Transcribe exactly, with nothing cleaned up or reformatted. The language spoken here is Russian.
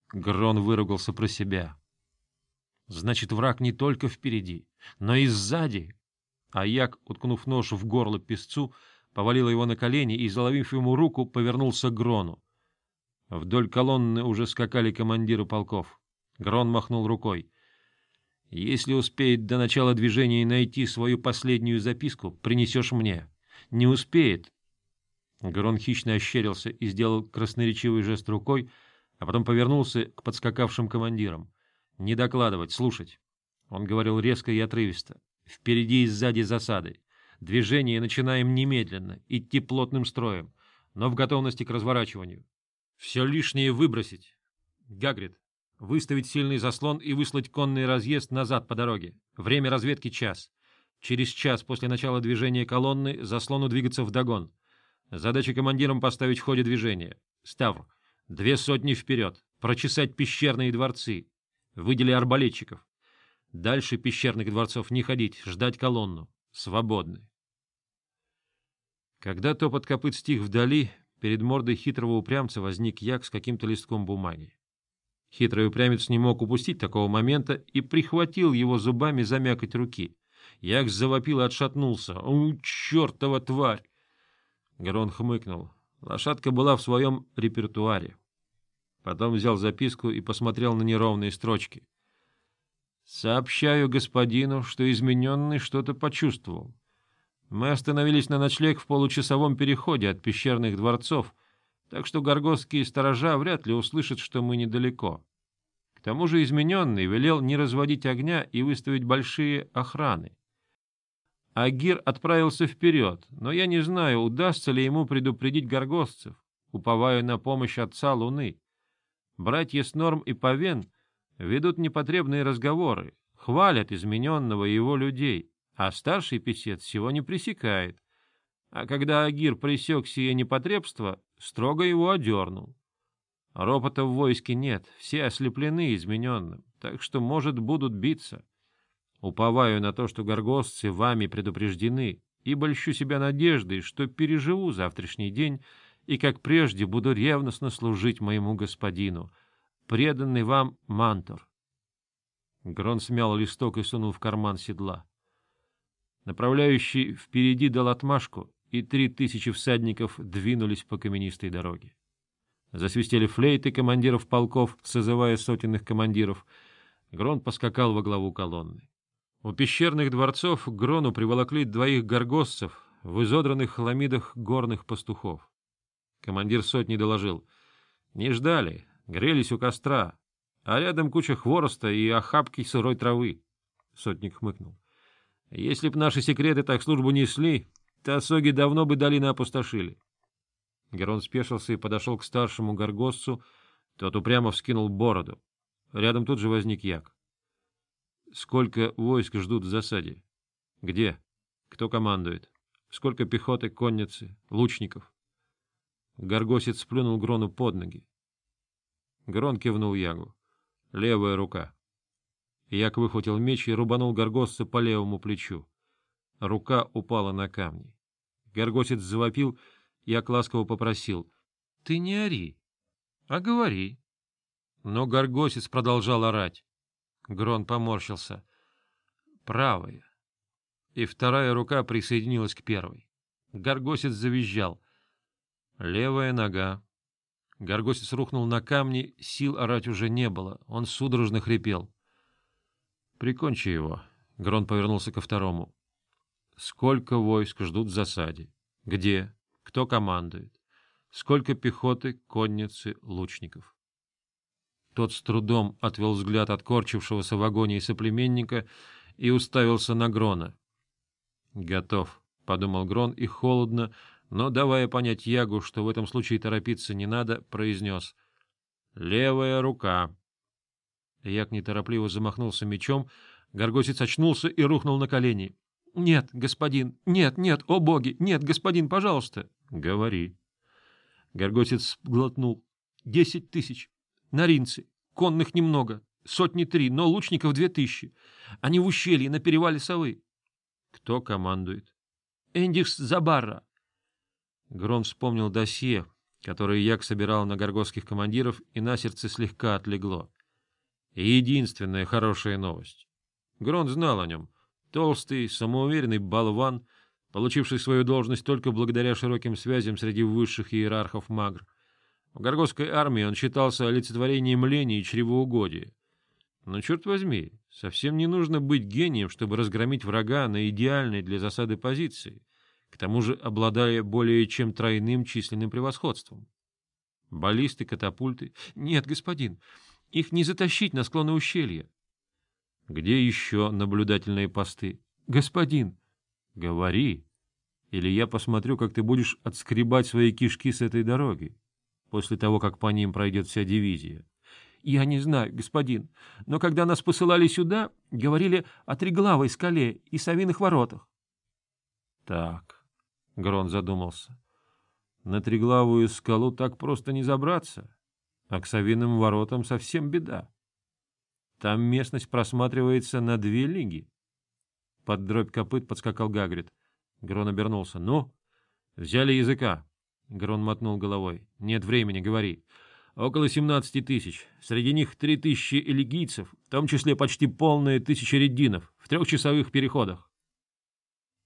Грон выругался про себя. Значит, враг не только впереди, но и сзади. А Як, уткнув нож в горло песцу, повалил его на колени и, заловив ему руку, повернулся к Грону. Вдоль колонны уже скакали командиры полков. Грон махнул рукой. — Если успеет до начала движения найти свою последнюю записку, принесешь мне. Не успеет. Грон хищно ощерился и сделал красноречивый жест рукой, а потом повернулся к подскакавшим командирам. — Не докладывать, слушать. Он говорил резко и отрывисто. — Впереди и сзади засады. Движение начинаем немедленно, идти плотным строем, но в готовности к разворачиванию. Все лишнее выбросить. Гагрид, выставить сильный заслон и выслать конный разъезд назад по дороге. Время разведки — час. Через час после начала движения колонны заслону двигаться вдогон. Задача командирам поставить в ходе движения. Ставр, две сотни вперед, прочесать пещерные дворцы. Выдели арбалетчиков. Дальше пещерных дворцов не ходить, ждать колонну. Свободны. Когда топот копыт стих вдали, перед мордой хитрого упрямца возник Як с каким-то листком бумаги. Хитрый упрямец не мог упустить такого момента и прихватил его зубами за мякоть руки. Як завопил и отшатнулся. «У, чертова тварь!» Грон хмыкнул. Лошадка была в своем репертуаре. Потом взял записку и посмотрел на неровные строчки. «Сообщаю господину, что измененный что-то почувствовал. Мы остановились на ночлег в получасовом переходе от пещерных дворцов, так что горгостские сторожа вряд ли услышат, что мы недалеко. К тому же измененный велел не разводить огня и выставить большие охраны. Агир отправился вперед, но я не знаю, удастся ли ему предупредить горгостцев, уповая на помощь отца Луны. Братья Снорм и Павен ведут непотребные разговоры, хвалят измененного и его людей, а старший писец всего не пресекает. А когда Агир пресек сие непотребство, строго его одернул. Ропота в войске нет, все ослеплены измененным, так что, может, будут биться. Уповаю на то, что горгостцы вами предупреждены, и больщу себя надеждой, что переживу завтрашний день и, как прежде, буду ревностно служить моему господину, преданный вам Мантор. Грон смял листок и сунул в карман седла. Направляющий впереди дал отмашку, и три тысячи всадников двинулись по каменистой дороге. Засвистели флейты командиров полков, созывая сотенных командиров. Грон поскакал во главу колонны. У пещерных дворцов к Грону приволокли двоих горгостцев в изодранных хламидах горных пастухов. Командир сотни доложил. Не ждали, грелись у костра, а рядом куча хвороста и охапки сырой травы. Сотник хмыкнул. Если б наши секреты так службу несли, то осоги давно бы долины опустошили. Герон спешился и подошел к старшему горгостцу, тот упрямо вскинул бороду. Рядом тут же возник Як. Сколько войск ждут в засаде? Где? Кто командует? Сколько пехоты, конницы, лучников? Горгосец сплюнул Грону под ноги. Грон кивнул Ягу. Левая рука. Як выхватил меч и рубанул горгостца по левому плечу. Рука упала на камни. Горгосец завопил, Як ласково попросил. — Ты не ори, а говори. Но горгосец продолжал орать. Грон поморщился. Правая. И вторая рука присоединилась к первой. Горгосец завизжал. Левая нога. Горгосец рухнул на камни, сил орать уже не было, он судорожно хрипел. — Прикончи его. Грон повернулся ко второму. — Сколько войск ждут в засаде? Где? Кто командует? Сколько пехоты, конницы, лучников? Тот с трудом отвел взгляд от корчившегося в агонии соплеменника и уставился на Грона. — Готов, — подумал Грон и холодно, но, давая понять Ягу, что в этом случае торопиться не надо, произнес. — Левая рука. Як неторопливо замахнулся мечом, горгосец очнулся и рухнул на колени. — Нет, господин, нет, нет, о боги, нет, господин, пожалуйста. — Говори. Горгосец глотнул. — Десять тысяч. Наринцы. Конных немного. Сотни три, но лучников две тысячи. Они в ущелье, на перевале Совы. — Кто командует? — Эндикс Забарра. Грон вспомнил досье, которые Як собирал на горгосских командиров, и на сердце слегка отлегло. И единственная хорошая новость. Грон знал о нем. Толстый, самоуверенный болван, получивший свою должность только благодаря широким связям среди высших иерархов Магр. В горгосской армии он считался олицетворением лени и чревоугодия. Но, черт возьми, совсем не нужно быть гением, чтобы разгромить врага на идеальной для засады позиции, к тому же обладая более чем тройным численным превосходством. Баллисты, катапульты... Нет, господин, их не затащить на склоны ущелья. Где еще наблюдательные посты? Господин, говори, или я посмотрю, как ты будешь отскребать свои кишки с этой дороги, после того, как по ним пройдет вся дивизия. Я не знаю, господин, но когда нас посылали сюда, говорили о Триглавой скале и Совиных воротах. Так, Грон задумался. На Триглавую скалу так просто не забраться, а к Совиным воротам совсем беда. Там местность просматривается на две лиги. Под дробь копыт подскакал Гагрид. Грон обернулся. — Ну? Взяли языка. Грон мотнул головой. — Нет времени, говори. Около семнадцати тысяч. Среди них три тысячи элигийцев, в том числе почти полная тысяча реддинов, в трехчасовых переходах.